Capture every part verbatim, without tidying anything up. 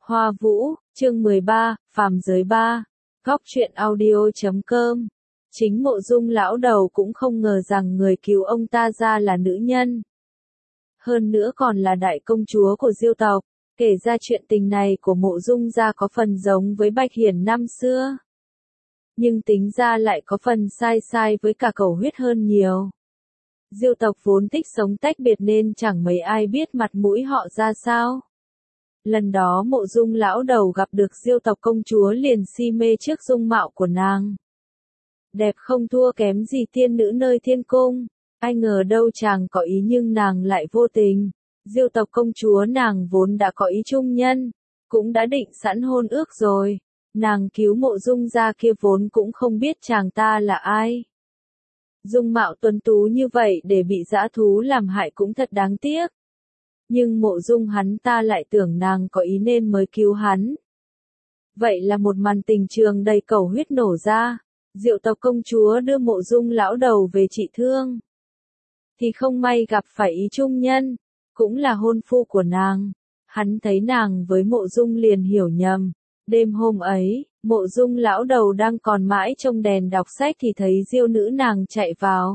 Hoa Vũ, chương mười ba, Phàm Giới ba. Góc truyện audio chấm com. Chính Mộ Dung lão đầu cũng không ngờ rằng người cứu ông ta ra là nữ nhân. Hơn nữa còn là đại công chúa của Diêu tộc. Kể ra chuyện tình này của Mộ Dung gia có phần giống với Bạch Hiển năm xưa. Nhưng tính ra lại có phần sai sai với cả cầu huyết hơn nhiều. Diêu tộc vốn thích sống tách biệt nên chẳng mấy ai biết mặt mũi họ ra sao. Lần đó Mộ Dung lão đầu gặp được Diêu tộc công chúa liền si mê trước dung mạo của nàng. Đẹp không thua kém gì tiên nữ nơi thiên cung, ai ngờ đâu chàng có ý nhưng nàng lại vô tình. Diêu tộc công chúa nàng vốn đã có ý chung nhân, cũng đã định sẵn hôn ước rồi. Nàng cứu Mộ Dung gia kia vốn cũng không biết chàng ta là ai. Dung mạo tuấn tú như vậy để bị dã thú làm hại cũng thật đáng tiếc. Nhưng Mộ Dung hắn ta lại tưởng nàng có ý nên mới cứu hắn. Vậy là một màn tình trường đầy cầu huyết nổ ra. Diệu tộc công chúa đưa Mộ Dung lão đầu về trị thương. Thì không may gặp phải ý trung nhân, cũng là hôn phu của nàng. Hắn thấy nàng với Mộ Dung liền hiểu nhầm. Đêm hôm ấy, Mộ Dung lão đầu đang còn mãi trông đèn đọc sách thì thấy Diêu nữ nàng chạy vào.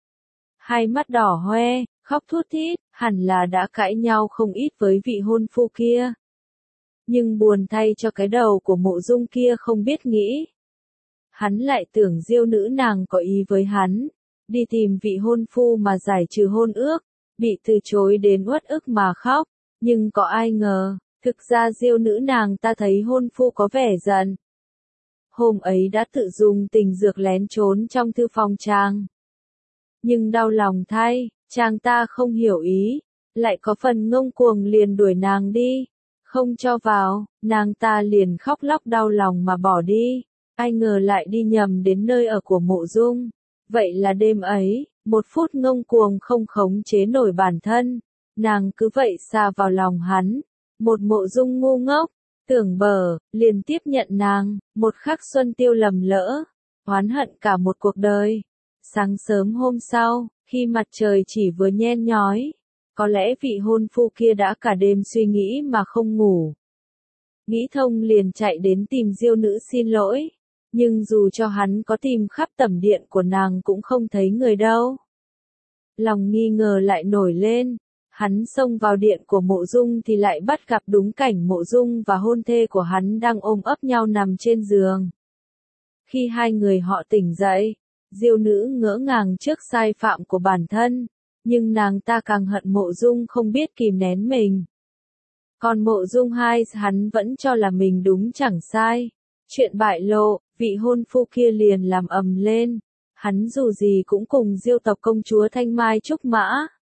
Hai mắt đỏ hoe, khóc thút thít, hẳn là đã cãi nhau không ít với vị hôn phu kia. Nhưng buồn thay cho cái đầu của Mộ Dung kia không biết nghĩ. Hắn lại tưởng Diêu nữ nàng có ý với hắn, đi tìm vị hôn phu mà giải trừ hôn ước, bị từ chối đến uất ức mà khóc, nhưng có ai ngờ, thực ra Diêu nữ nàng ta thấy hôn phu có vẻ giận. Hôm ấy đã tự dùng tình dược lén trốn trong thư phòng chàng. Nhưng đau lòng thay, chàng ta không hiểu ý, lại có phần ngông cuồng liền đuổi nàng đi, không cho vào, nàng ta liền khóc lóc đau lòng mà bỏ đi, ai ngờ lại đi nhầm đến nơi ở của Mộ Dung. Vậy là đêm ấy, một phút ngông cuồng không khống chế nổi bản thân, nàng cứ vậy xa vào lòng hắn, một Mộ Dung ngu ngốc, tưởng bờ, liền tiếp nhận nàng, một khắc xuân tiêu lầm lỡ, oán hận cả một cuộc đời. Sáng sớm hôm sau, khi mặt trời chỉ vừa nhen nhói, có lẽ vị hôn phu kia đã cả đêm suy nghĩ mà không ngủ. Nghĩ thông liền chạy đến tìm Diêu nữ xin lỗi, nhưng dù cho hắn có tìm khắp tẩm điện của nàng cũng không thấy người đâu. Lòng nghi ngờ lại nổi lên, hắn xông vào điện của Mộ Dung thì lại bắt gặp đúng cảnh Mộ Dung và hôn thê của hắn đang ôm ấp nhau nằm trên giường. Khi hai người họ tỉnh dậy, Diêu nữ ngỡ ngàng trước sai phạm của bản thân, nhưng nàng ta càng hận Mộ Dung không biết kìm nén mình. Còn Mộ Dung hai hắn vẫn cho là mình đúng chẳng sai. Chuyện bại lộ, vị hôn phu kia liền làm ầm lên. Hắn dù gì cũng cùng Diêu tộc công chúa Thanh Mai Trúc Mã.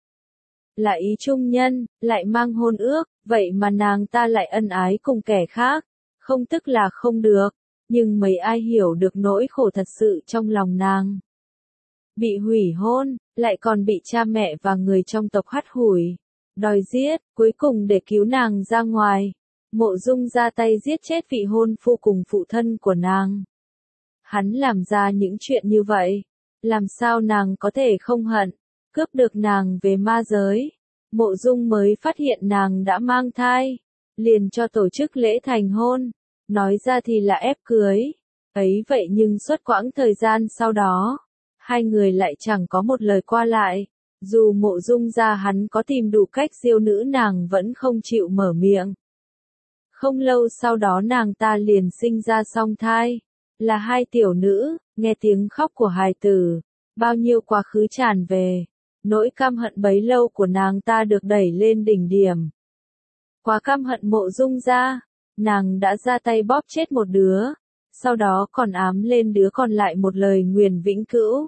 Là ý trung nhân, lại mang hôn ước, vậy mà nàng ta lại ân ái cùng kẻ khác. Không tức là không được. Nhưng mấy ai hiểu được nỗi khổ thật sự trong lòng nàng. Bị hủy hôn, lại còn bị cha mẹ và người trong tộc hắt hủi, đòi giết, cuối cùng để cứu nàng ra ngoài. Mộ Dung ra tay giết chết vị hôn phu cùng phụ thân của nàng. Hắn làm ra những chuyện như vậy, làm sao nàng có thể không hận, cướp được nàng về ma giới. Mộ Dung mới phát hiện nàng đã mang thai, liền cho tổ chức lễ thành hôn. Nói ra thì là ép cưới. Ấy vậy nhưng suốt quãng thời gian sau đó, hai người lại chẳng có một lời qua lại. Dù Mộ Dung gia hắn có tìm đủ cách Diêu nữ nàng vẫn không chịu mở miệng. Không lâu sau đó nàng ta liền sinh ra song thai. Là hai tiểu nữ, nghe tiếng khóc của hài tử. Bao nhiêu quá khứ tràn về. Nỗi căm hận bấy lâu của nàng ta được đẩy lên đỉnh điểm. Quá căm hận Mộ Dung gia. Nàng đã ra tay bóp chết một đứa, sau đó còn ám lên đứa còn lại một lời nguyền vĩnh cửu.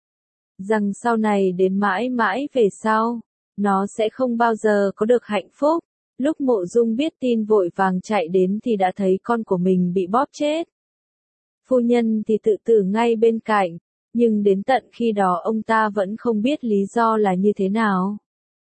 Rằng sau này đến mãi mãi về sau, nó sẽ không bao giờ có được hạnh phúc. Lúc Mộ Dung biết tin vội vàng chạy đến thì đã thấy con của mình bị bóp chết. Phu nhân thì tự tử ngay bên cạnh, nhưng đến tận khi đó ông ta vẫn không biết lý do là như thế nào.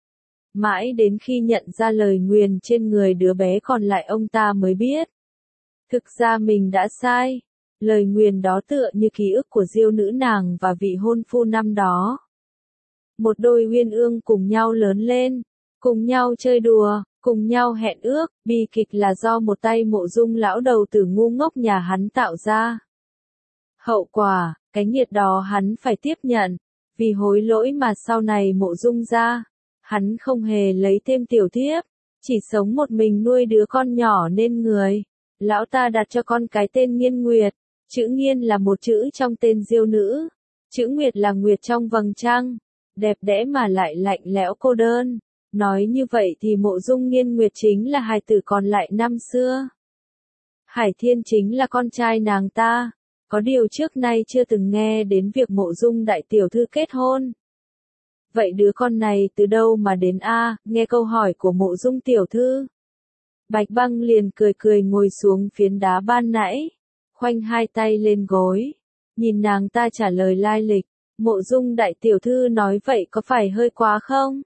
Mãi đến khi nhận ra lời nguyền trên người đứa bé còn lại ông ta mới biết. Thực ra mình đã sai. Lời nguyền đó tựa như ký ức của Diêu nữ nàng và vị hôn phu năm đó. Một đôi uyên ương cùng nhau lớn lên, cùng nhau chơi đùa, cùng nhau hẹn ước, bi kịch là do một tay Mộ Dung lão đầu tử ngu ngốc nhà hắn tạo ra. Hậu quả, cái nghiệt đó hắn phải tiếp nhận, vì hối lỗi mà sau này Mộ Dung gia, hắn không hề lấy thêm tiểu thiếp, chỉ sống một mình nuôi đứa con nhỏ nên người. Lão ta đặt cho con cái tên Nghiên Nguyệt, chữ Nghiên là một chữ trong tên Diêu nữ, chữ Nguyệt là Nguyệt trong vầng trăng, đẹp đẽ mà lại lạnh lẽo cô đơn. Nói như vậy thì Mộ Dung Nghiên Nguyệt chính là hài tử còn lại năm xưa. Hải Thiên chính là con trai nàng ta, có điều trước nay chưa từng nghe đến việc Mộ Dung đại tiểu thư kết hôn. Vậy đứa con này từ đâu mà đến a? Nghe câu hỏi của Mộ Dung tiểu thư, Bạch Băng liền cười cười ngồi xuống phiến đá ban nãy, khoanh hai tay lên gối, nhìn nàng ta trả lời lai lịch. Mộ Dung đại tiểu thư nói vậy có phải hơi quá không?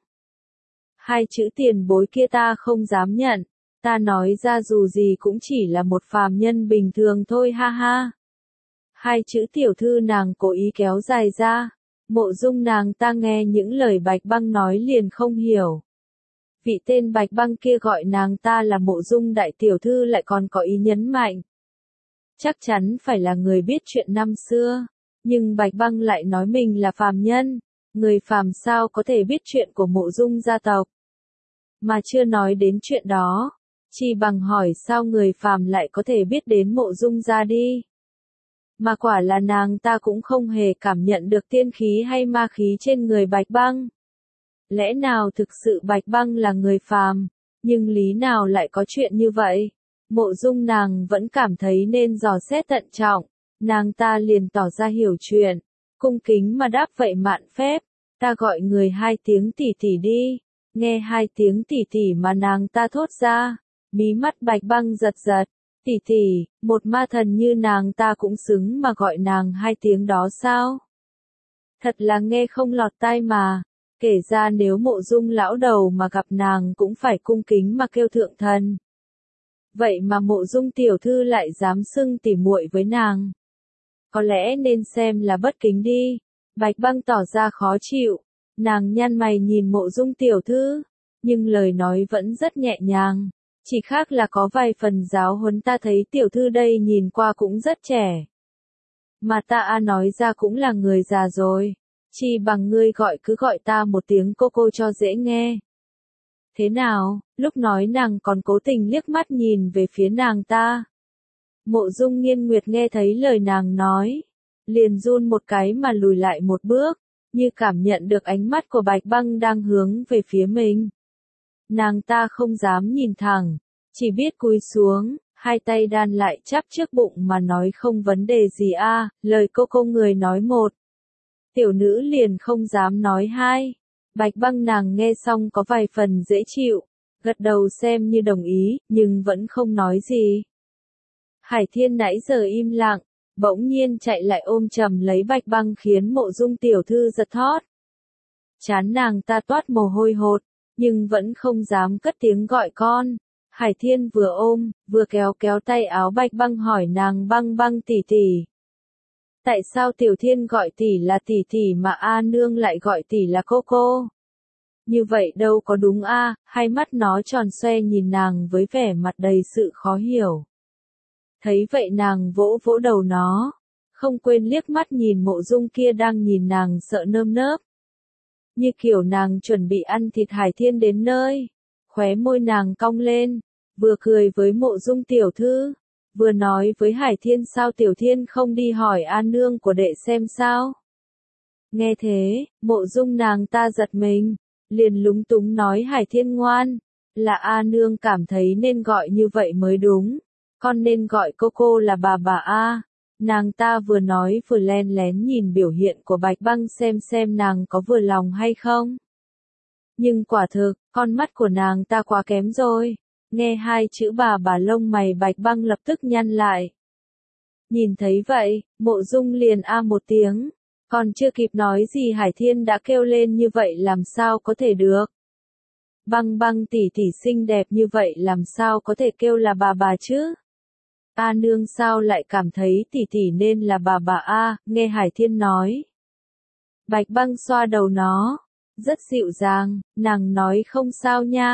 Hai chữ tiền bối kia ta không dám nhận, ta nói ra dù gì cũng chỉ là một phàm nhân bình thường thôi ha ha. Hai chữ tiểu thư nàng cố ý kéo dài ra, Mộ Dung nàng ta nghe những lời Bạch Băng nói liền không hiểu. Vị tên Bạch Băng kia gọi nàng ta là Mộ Dung đại tiểu thư lại còn có ý nhấn mạnh. Chắc chắn phải là người biết chuyện năm xưa, nhưng Bạch Băng lại nói mình là phàm nhân, người phàm sao có thể biết chuyện của Mộ Dung gia tộc. Mà chưa nói đến chuyện đó, chỉ bằng hỏi sao người phàm lại có thể biết đến Mộ Dung gia đi. Mà quả là nàng ta cũng không hề cảm nhận được tiên khí hay ma khí trên người Bạch Băng. Lẽ nào thực sự Bạch Băng là người phàm, nhưng lý nào lại có chuyện như vậy? Mộ Dung nàng vẫn cảm thấy nên dò xét thận trọng, nàng ta liền tỏ ra hiểu chuyện, cung kính mà đáp vậy mạn phép, ta gọi người hai tiếng tỷ tỷ đi. Nghe hai tiếng tỷ tỷ mà nàng ta thốt ra, mí mắt Bạch Băng giật giật. Tỷ tỷ, một ma thần như nàng ta cũng xứng mà gọi nàng hai tiếng đó sao? Thật là nghe không lọt tai mà, kể ra nếu Mộ Dung lão đầu mà gặp nàng cũng phải cung kính mà kêu thượng thần. Vậy mà Mộ Dung tiểu thư lại dám xưng tỉ muội với nàng. Có lẽ nên xem là bất kính đi. Bạch Băng tỏ ra khó chịu, nàng nhăn mày nhìn Mộ Dung tiểu thư, nhưng lời nói vẫn rất nhẹ nhàng. Chỉ khác là có vài phần giáo huấn, ta thấy tiểu thư đây nhìn qua cũng rất trẻ. Mà ta a nói ra cũng là người già rồi, chỉ bằng ngươi gọi cứ gọi ta một tiếng cô cô cho dễ nghe. Thế nào, lúc nói nàng còn cố tình liếc mắt nhìn về phía nàng ta. Mộ Dung Nghiên Nguyệt nghe thấy lời nàng nói, liền run một cái mà lùi lại một bước, như cảm nhận được ánh mắt của Bạch Băng đang hướng về phía mình. Nàng ta không dám nhìn thẳng, chỉ biết cúi xuống, hai tay đan lại chắp trước bụng mà nói không vấn đề gì a, lời cô cô người nói một. Tiểu nữ liền không dám nói hai. Bạch Băng nàng nghe xong có vài phần dễ chịu, gật đầu xem như đồng ý, nhưng vẫn không nói gì. Hải Thiên nãy giờ im lặng, bỗng nhiên chạy lại ôm chầm lấy Bạch Băng khiến Mộ Dung tiểu thư giật thót. Chán nàng ta toát mồ hôi hột, nhưng vẫn không dám cất tiếng gọi con. Hải Thiên vừa ôm, vừa kéo kéo tay áo Bạch Băng hỏi nàng Băng Băng tỷ tỷ. Tại sao Tiểu Thiên gọi tỷ là tỷ tỷ mà A Nương lại gọi tỷ là cô cô? Như vậy đâu có đúng a? Hai mắt nó tròn xoe nhìn nàng với vẻ mặt đầy sự khó hiểu. Thấy vậy nàng vỗ vỗ đầu nó, không quên liếc mắt nhìn Mộ Dung kia đang nhìn nàng sợ nơm nớp. Như kiểu nàng chuẩn bị ăn thịt Hải Thiên đến nơi, khóe môi nàng cong lên, vừa cười với Mộ Dung tiểu thư, vừa nói với Hải Thiên sao Tiểu Thiên không đi hỏi A Nương của đệ xem sao. Nghe thế, Mộ Dung nàng ta giật mình, liền lúng túng nói Hải Thiên ngoan, là A Nương cảm thấy nên gọi như vậy mới đúng, con nên gọi cô cô là bà bà A. Nàng ta vừa nói vừa len lén nhìn biểu hiện của Bạch Băng xem xem nàng có vừa lòng hay không. Nhưng quả thực, con mắt của nàng ta quá kém rồi. Nghe hai chữ bà bà lông mày Bạch Băng lập tức nhăn lại. Nhìn thấy vậy, Mộ Dung liền a một tiếng, còn chưa kịp nói gì Hải Thiên đã kêu lên như vậy làm sao có thể được. Băng Băng tỷ tỷ xinh đẹp như vậy làm sao có thể kêu là bà bà chứ? A Nương sao lại cảm thấy tỷ tỷ nên là bà bà a? Nghe Hải Thiên nói. Bạch Băng xoa đầu nó, rất dịu dàng, nàng nói không sao nha,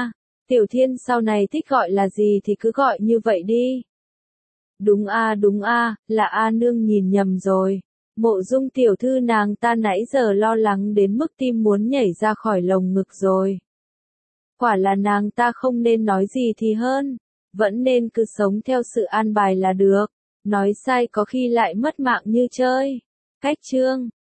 Tiểu Thiên sau này thích gọi là gì thì cứ gọi như vậy đi. Đúng a đúng a, là A nương nhìn nhầm rồi. Mộ Dung tiểu thư nàng ta nãy giờ lo lắng đến mức tim muốn nhảy ra khỏi lồng ngực rồi. Quả là nàng ta không nên nói gì thì hơn, vẫn nên cứ sống theo sự an bài là được, nói sai có khi lại mất mạng như chơi. Cách chương